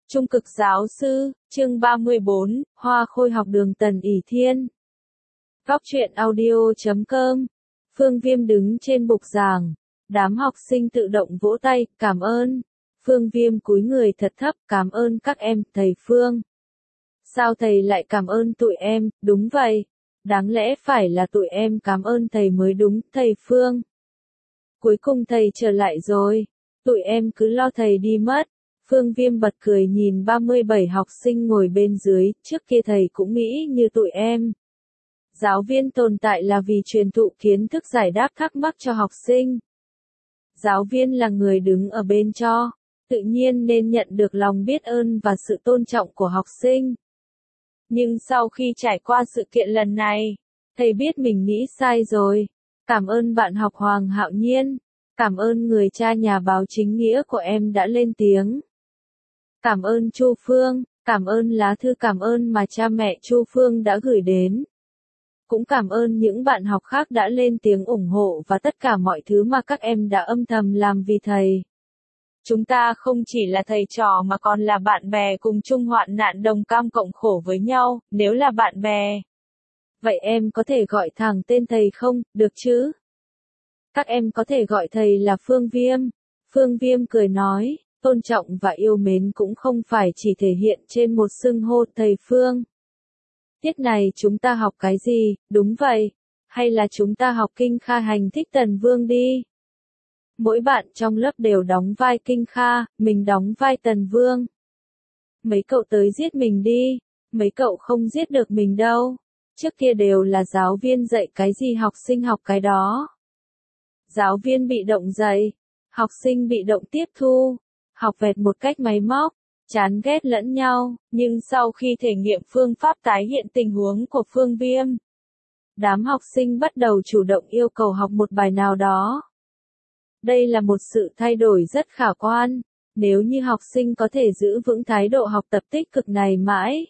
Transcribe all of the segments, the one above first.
Trung cực giáo sư, chương 34, Hoa Khôi học đường Tần ỷ Thiên. Góc truyện audio.com. Phương Viêm đứng trên bục giảng. Đám học sinh tự động vỗ tay, cảm ơn. Phương Viêm cúi người thật thấp, cảm ơn các em, thầy Phương. Sao thầy lại cảm ơn tụi em, đúng vậy. Đáng lẽ phải là tụi em cảm ơn thầy mới đúng, thầy Phương. Cuối cùng thầy trở lại rồi. Tụi em cứ lo thầy đi mất. Phương Viêm bật cười nhìn 37 học sinh ngồi bên dưới, trước kia thầy cũng nghĩ như tụi em. Giáo viên tồn tại là vì truyền thụ kiến thức giải đáp thắc mắc cho học sinh. Giáo viên là người đứng ở bên cho, tự nhiên nên nhận được lòng biết ơn và sự tôn trọng của học sinh. Nhưng sau khi trải qua sự kiện lần này, thầy biết mình nghĩ sai rồi. Cảm ơn bạn học Hoàng Hạo Nhiên, cảm ơn người cha nhà báo chính nghĩa của em đã lên tiếng. Cảm ơn Chu Phương, cảm ơn lá thư cảm ơn mà cha mẹ Chu Phương đã gửi đến. Cũng cảm ơn những bạn học khác đã lên tiếng ủng hộ và tất cả mọi thứ mà các em đã âm thầm làm vì thầy. Chúng ta không chỉ là thầy trò mà còn là bạn bè cùng chung hoạn nạn đồng cam cộng khổ với nhau, nếu là bạn bè. Vậy em có thể gọi thẳng tên thầy không, được chứ? Các em có thể gọi thầy là Phương Viêm. Phương Viêm cười nói. Tôn trọng và yêu mến cũng không phải chỉ thể hiện trên một xưng hô thầy Phương. Tiết này chúng ta học cái gì, đúng vậy, hay là chúng ta học Kinh Kha hành thích Tần Vương đi. Mỗi bạn trong lớp đều đóng vai Kinh Kha, mình đóng vai Tần Vương. Mấy cậu tới giết mình đi, mấy cậu không giết được mình đâu. Trước kia đều là giáo viên dạy cái gì học sinh học cái đó. Giáo viên bị động dạy, học sinh bị động tiếp thu. Học vẹt một cách máy móc, chán ghét lẫn nhau, nhưng sau khi thể nghiệm phương pháp tái hiện tình huống của Phương Viêm, đám học sinh bắt đầu chủ động yêu cầu học một bài nào đó. Đây là một sự thay đổi rất khả quan, nếu như học sinh có thể giữ vững thái độ học tập tích cực này mãi.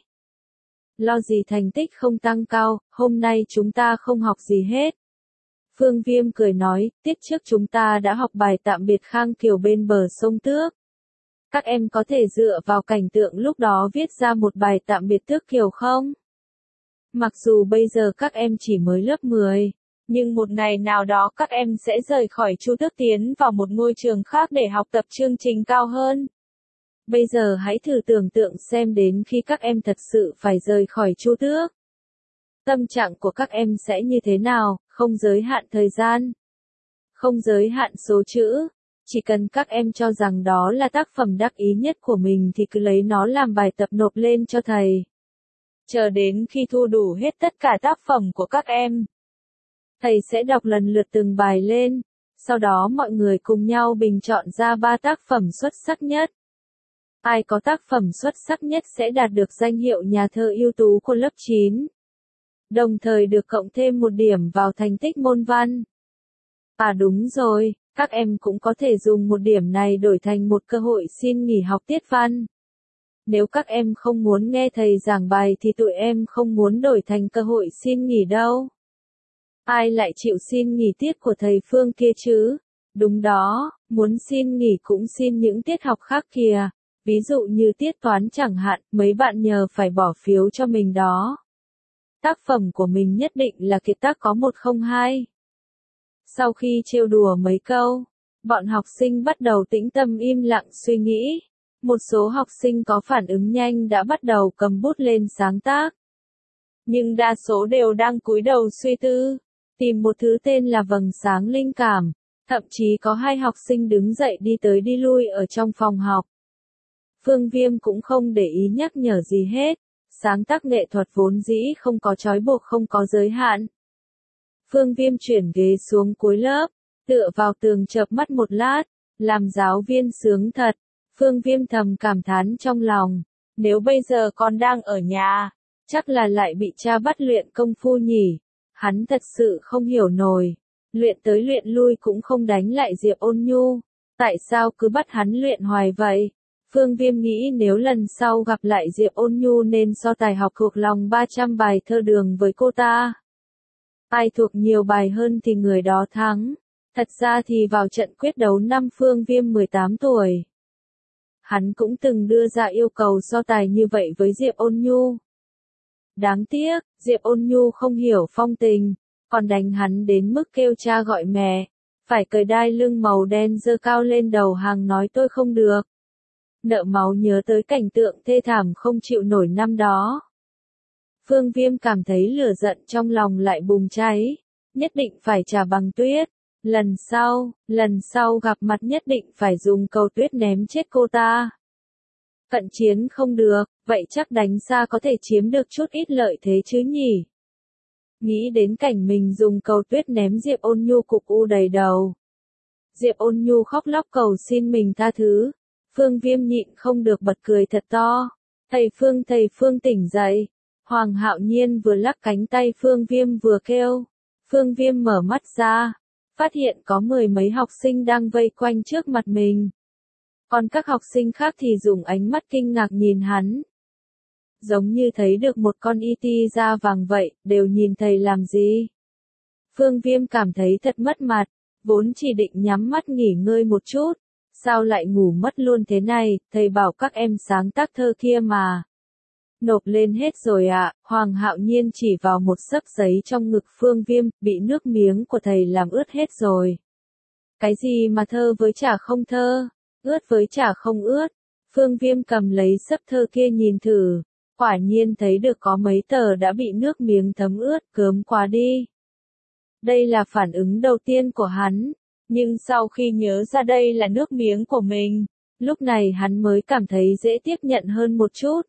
Lo gì thành tích không tăng cao, hôm nay chúng ta không học gì hết. Phương Viêm cười nói, tiết trước chúng ta đã học bài tạm biệt Khang Kiều bên bờ sông Tước. Các em có thể dựa vào cảnh tượng lúc đó viết ra một bài tạm biệt Tước Kiều không? Mặc dù bây giờ các em chỉ mới lớp 10, nhưng một ngày nào đó các em sẽ rời khỏi Chu Tước tiến vào một ngôi trường khác để học tập chương trình cao hơn. Bây giờ hãy thử tưởng tượng xem đến khi các em thật sự phải rời khỏi Chu Tước. Tâm trạng của các em sẽ như thế nào, không giới hạn thời gian, không giới hạn số chữ. Chỉ cần các em cho rằng đó là tác phẩm đắc ý nhất của mình thì cứ lấy nó làm bài tập nộp lên cho thầy. Chờ đến khi thu đủ hết tất cả tác phẩm của các em, thầy sẽ đọc lần lượt từng bài lên, sau đó mọi người cùng nhau bình chọn ra 3 tác phẩm xuất sắc nhất. Ai có tác phẩm xuất sắc nhất sẽ đạt được danh hiệu nhà thơ ưu tú của lớp 9. Đồng thời được cộng thêm 1 điểm vào thành tích môn văn. À đúng rồi. Các em cũng có thể dùng 1 điểm này đổi thành một cơ hội xin nghỉ học tiết văn. Nếu các em không muốn nghe thầy giảng bài thì tụi em không muốn đổi thành cơ hội xin nghỉ đâu. Ai lại chịu xin nghỉ tiết của thầy Phương kia chứ? Đúng đó, muốn xin nghỉ cũng xin những tiết học khác kìa. Ví dụ như tiết toán chẳng hạn, mấy bạn nhờ phải bỏ phiếu cho mình đó. Tác phẩm của mình nhất định là kiệt tác có 102. Sau khi trêu đùa mấy câu, bọn học sinh bắt đầu tĩnh tâm im lặng suy nghĩ. Một số học sinh có phản ứng nhanh đã bắt đầu cầm bút lên sáng tác. Nhưng đa số đều đang cúi đầu suy tư, tìm một thứ tên là vầng sáng linh cảm. Thậm chí có 2 học sinh đứng dậy đi tới đi lui ở trong phòng học. Phương Viêm cũng không để ý nhắc nhở gì hết. Sáng tác nghệ thuật vốn dĩ không có trói buộc không có giới hạn. Phương Viêm chuyển ghế xuống cuối lớp, tựa vào tường chợp mắt một lát, làm giáo viên sướng thật. Phương Viêm thầm cảm thán trong lòng, nếu bây giờ con đang ở nhà, chắc là lại bị cha bắt luyện công phu nhỉ. Hắn thật sự không hiểu nổi, luyện tới luyện lui cũng không đánh lại Diệp Ôn Nhu, tại sao cứ bắt hắn luyện hoài vậy? Phương Viêm nghĩ nếu lần sau gặp lại Diệp Ôn Nhu nên so tài học thuộc lòng 300 bài thơ Đường với cô ta. Ai thuộc nhiều bài hơn thì người đó thắng. Thật ra thì vào trận quyết đấu năm Phương Viêm 18 tuổi. hắn cũng từng đưa ra yêu cầu so tài như vậy với Diệp Ôn Nhu. Đáng tiếc, Diệp Ôn Nhu không hiểu phong tình, còn đánh hắn đến mức kêu cha gọi mẹ, phải cởi đai lưng màu đen giơ cao lên đầu hàng nói tôi không được. Nợ máu nhớ tới cảnh tượng thê thảm không chịu nổi năm đó. Phương Viêm cảm thấy lửa giận trong lòng lại bùng cháy, nhất định phải trả bằng tuyết. Lần sau gặp mặt nhất định phải dùng cầu tuyết ném chết cô ta. Cận chiến không được, vậy chắc đánh xa có thể chiếm được chút ít lợi thế chứ nhỉ? Nghĩ đến cảnh mình dùng cầu tuyết ném Diệp Ôn Nhu cục u đầy đầu. Diệp Ôn Nhu khóc lóc cầu xin mình tha thứ. Phương Viêm nhịn không được bật cười thật to. Thầy Phương tỉnh dậy. Hoàng Hạo Nhiên vừa lắc cánh tay Phương Viêm vừa kêu. Phương Viêm mở mắt ra, phát hiện có 10 mấy học sinh đang vây quanh trước mặt mình. Còn các học sinh khác thì dùng ánh mắt kinh ngạc nhìn hắn. Giống như thấy được một con ET da vàng vậy, đều nhìn thầy làm gì. Phương Viêm cảm thấy thật mất mặt, vốn chỉ định nhắm mắt nghỉ ngơi một chút. Sao lại ngủ mất luôn thế này, thầy bảo các em sáng tác thơ kia mà. Nộp lên hết rồi ạ, Hoàng Hạo Nhiên chỉ vào một xấp giấy trong ngực Phương Viêm, bị nước miếng của thầy làm ướt hết rồi. Cái gì mà thơ với chả không thơ, ướt với chả không ướt. Phương Viêm cầm lấy xấp thơ kia nhìn thử, quả nhiên thấy được có mấy tờ đã bị nước miếng thấm ướt, gớm quá đi. Đây là phản ứng đầu tiên của hắn, nhưng sau khi nhớ ra đây là nước miếng của mình, lúc này hắn mới cảm thấy dễ tiếp nhận hơn một chút.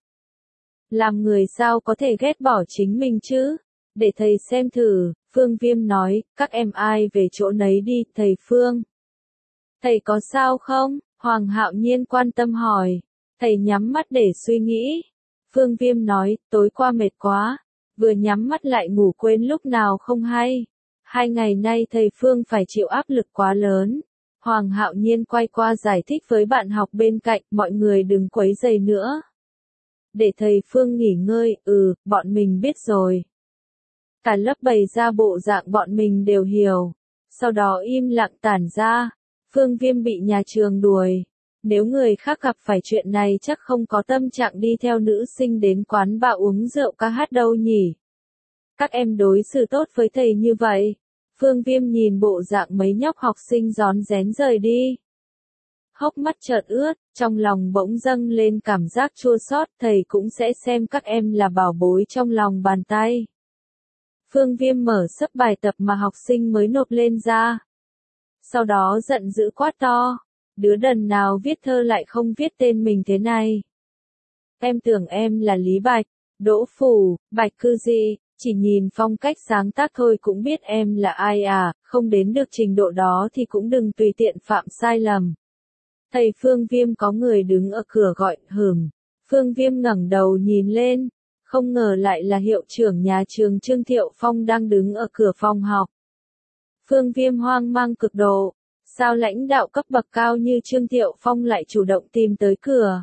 Làm người sao có thể ghét bỏ chính mình chứ? Để thầy xem thử, Phương Viêm nói, các em ai về chỗ nấy đi, thầy Phương. Thầy có sao không? Hoàng Hạo Nhiên quan tâm hỏi. Thầy nhắm mắt để suy nghĩ. Phương Viêm nói, tối qua mệt quá, vừa nhắm mắt lại ngủ quên lúc nào không hay. 2 ngày nay thầy Phương phải chịu áp lực quá lớn. Hoàng Hạo Nhiên quay qua giải thích với bạn học bên cạnh, mọi người đừng quấy rầy nữa. Để thầy Phương nghỉ ngơi, bọn mình biết rồi. Cả lớp bày ra bộ dạng bọn mình đều hiểu. Sau đó im lặng tản ra. Phương Viêm bị nhà trường đuổi. Nếu người khác gặp phải chuyện này chắc không có tâm trạng đi theo nữ sinh đến quán bar uống rượu ca hát đâu nhỉ. Các em đối xử tốt với thầy như vậy. Phương Viêm nhìn bộ dạng mấy nhóc học sinh rón rén rời đi. Hốc mắt chợt ướt, trong lòng bỗng dâng lên cảm giác chua xót, thầy cũng sẽ xem các em là bảo bối trong lòng bàn tay. Phương Viêm mở xấp bài tập mà học sinh mới nộp lên ra. Sau đó giận dữ quát to, đứa đần nào viết thơ lại không viết tên mình thế này. Em tưởng em là Lý Bạch, Đỗ Phủ, Bạch Cư gì, chỉ nhìn phong cách sáng tác thôi cũng biết em là ai à, không đến được trình độ đó thì cũng đừng tùy tiện phạm sai lầm. Thầy Phương Viêm có người đứng ở cửa gọi, Phương Viêm ngẩng đầu nhìn lên, không ngờ lại là hiệu trưởng nhà trường Trương Thiệu Phong đang đứng ở cửa phòng học. Phương Viêm hoang mang cực độ, sao lãnh đạo cấp bậc cao như Trương Thiệu Phong lại chủ động tìm tới cửa?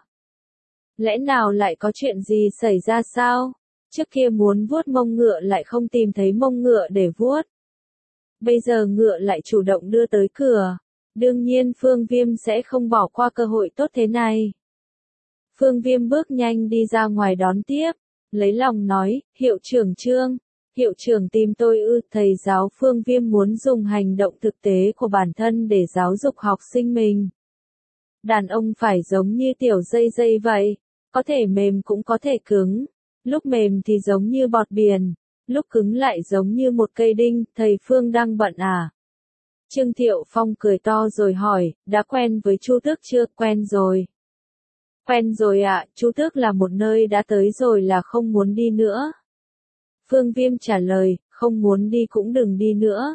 Lẽ nào lại có chuyện gì xảy ra sao? Trước kia muốn vuốt mông ngựa lại không tìm thấy mông ngựa để vuốt. Bây giờ ngựa lại chủ động đưa tới cửa. Đương nhiên Phương Viêm sẽ không bỏ qua cơ hội tốt thế này. Phương Viêm bước nhanh đi ra ngoài đón tiếp, lấy lòng nói, hiệu trưởng Trương, hiệu trưởng tìm tôi thầy giáo. Phương Viêm muốn dùng hành động thực tế của bản thân để giáo dục học sinh mình. Đàn ông phải giống như tiểu dây dây vậy, có thể mềm cũng có thể cứng, lúc mềm thì giống như bọt biển, lúc cứng lại giống như một cây đinh. Thầy Phương đang bận à? Trương Thiệu Phong cười to rồi hỏi, đã quen với Chu Tước chưa? Quen rồi. Quen rồi ạ, Chu Tước là một nơi đã tới rồi là không muốn đi nữa. Phương Viêm trả lời, không muốn đi cũng đừng đi nữa.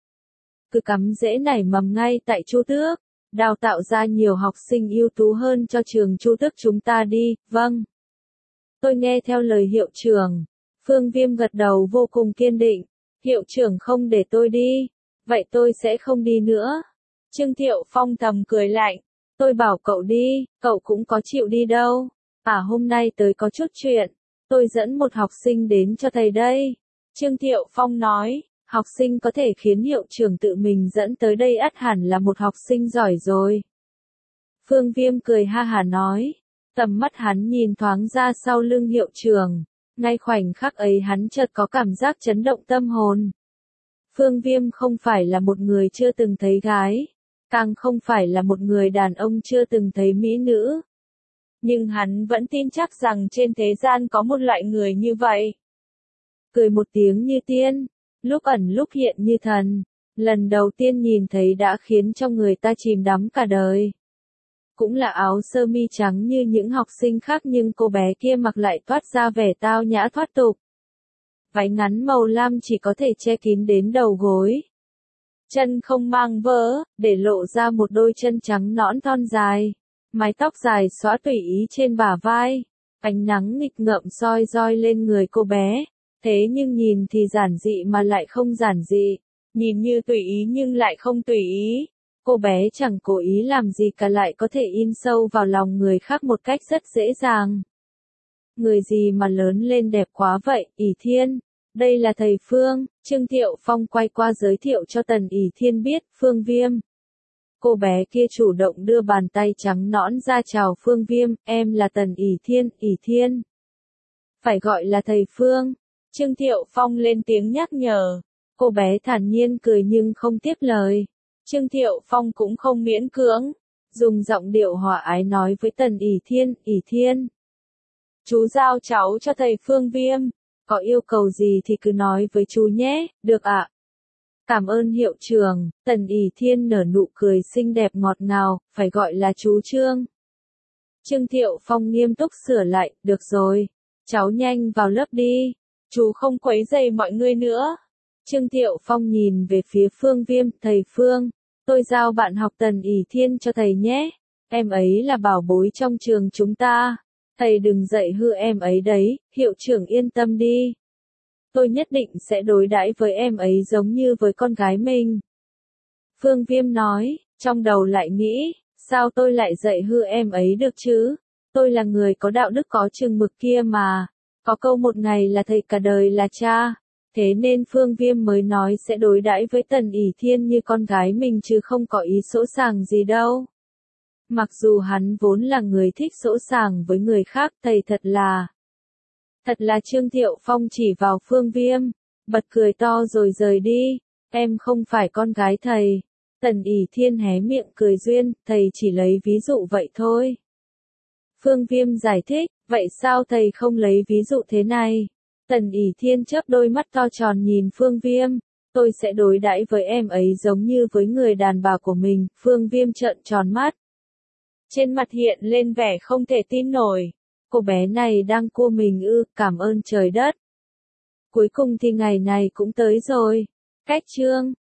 Cứ cắm rễ nảy mầm ngay tại Chu Tước, đào tạo ra nhiều học sinh ưu tú hơn cho trường Chu Tước chúng ta đi. Vâng. Tôi nghe theo lời hiệu trưởng. Phương Viêm gật đầu vô cùng kiên định. Hiệu trưởng không để tôi đi, vậy tôi sẽ không đi nữa. Trương Thiệu Phong thầm cười lạnh. Tôi bảo cậu đi, cậu cũng có chịu đi đâu. À hôm nay tới có chút chuyện. Tôi dẫn một học sinh đến cho thầy đây. Trương Thiệu Phong nói, học sinh có thể khiến hiệu trưởng tự mình dẫn tới đây ắt hẳn là một học sinh giỏi rồi. Phương Viêm cười ha hả nói. Tầm mắt hắn nhìn thoáng ra sau lưng hiệu trưởng. Ngay khoảnh khắc ấy hắn chợt có cảm giác chấn động tâm hồn. Phương Viêm không phải là một người chưa từng thấy gái. Càng không phải là một người đàn ông chưa từng thấy mỹ nữ. Nhưng hắn vẫn tin chắc rằng trên thế gian có một loại người như vậy. Cười một tiếng như tiên, lúc ẩn lúc hiện như thần. Lần đầu tiên nhìn thấy đã khiến cho người ta chìm đắm cả đời. Cũng là áo sơ mi trắng như những học sinh khác nhưng cô bé kia mặc lại toát ra vẻ tao nhã thoát tục. Váy ngắn màu lam chỉ có thể che kín đến đầu gối. Chân không mang vớ, để lộ ra một đôi chân trắng nõn thon dài. Mái tóc dài xõa tùy ý trên bả vai. Ánh nắng nghịch ngợm soi roi lên người cô bé. Thế nhưng nhìn thì giản dị mà lại không giản dị. Nhìn như tùy ý nhưng lại không tùy ý. Cô bé chẳng cố ý làm gì cả lại có thể in sâu vào lòng người khác một cách rất dễ dàng. Người gì mà lớn lên đẹp quá vậy, ỷ Thiên. Đây là thầy Phương. Trương Thiệu Phong quay qua giới thiệu cho Tần ỷ Thiên biết, Phương Viêm. Cô bé kia chủ động đưa bàn tay trắng nõn ra chào Phương Viêm, em là Tần ỷ Thiên. Phải gọi là thầy Phương. Trương Thiệu Phong lên tiếng nhắc nhở. Cô bé thản nhiên cười nhưng không tiếp lời. Trương Thiệu Phong cũng không miễn cưỡng, dùng giọng điệu hòa ái nói với Tần ỷ Thiên. Chú giao cháu cho thầy Phương Viêm, có yêu cầu gì thì cứ nói với chú nhé, được ạ? Cảm ơn hiệu trưởng. Tần ỷ Thiên nở nụ cười xinh đẹp ngọt ngào, phải gọi là chú Trương. Trương Thiệu Phong nghiêm túc sửa lại, được rồi, cháu nhanh vào lớp đi, chú không quấy rầy mọi người nữa. Trương Thiệu Phong nhìn về phía Phương Viêm, thầy Phương, tôi giao bạn học Tần ỷ Thiên cho thầy nhé, em ấy là bảo bối trong trường chúng ta, thầy đừng dạy hư em ấy đấy, hiệu trưởng yên tâm đi. Tôi nhất định sẽ đối đãi với em ấy giống như với con gái mình. Phương Viêm nói, trong đầu lại nghĩ, sao tôi lại dạy hư em ấy được chứ? Tôi là người có đạo đức có chừng mực kia mà. Có câu một ngày là thầy cả đời là cha. Thế nên Phương Viêm mới nói sẽ đối đãi với Tần ỷ Thiên như con gái mình chứ không có ý sỗ sàng gì đâu. Mặc dù hắn vốn là người thích sỗ sàng với người khác, thầy thật là Trương Thiệu Phong chỉ vào Phương Viêm, bật cười to rồi rời đi, em không phải con gái thầy. Tần ỷ Thiên hé miệng cười duyên, thầy chỉ lấy ví dụ vậy thôi. Phương Viêm giải thích, vậy sao thầy không lấy ví dụ thế này? Tần ỷ Thiên chớp đôi mắt to tròn nhìn Phương Viêm, tôi sẽ đối đãi với em ấy giống như với người đàn bà của mình. Phương Viêm trợn tròn mắt. Trên mặt hiện lên vẻ không thể tin nổi. Cô bé này đang cua mình ư, cảm ơn trời đất. Cuối cùng thì ngày này cũng tới rồi. Cách chương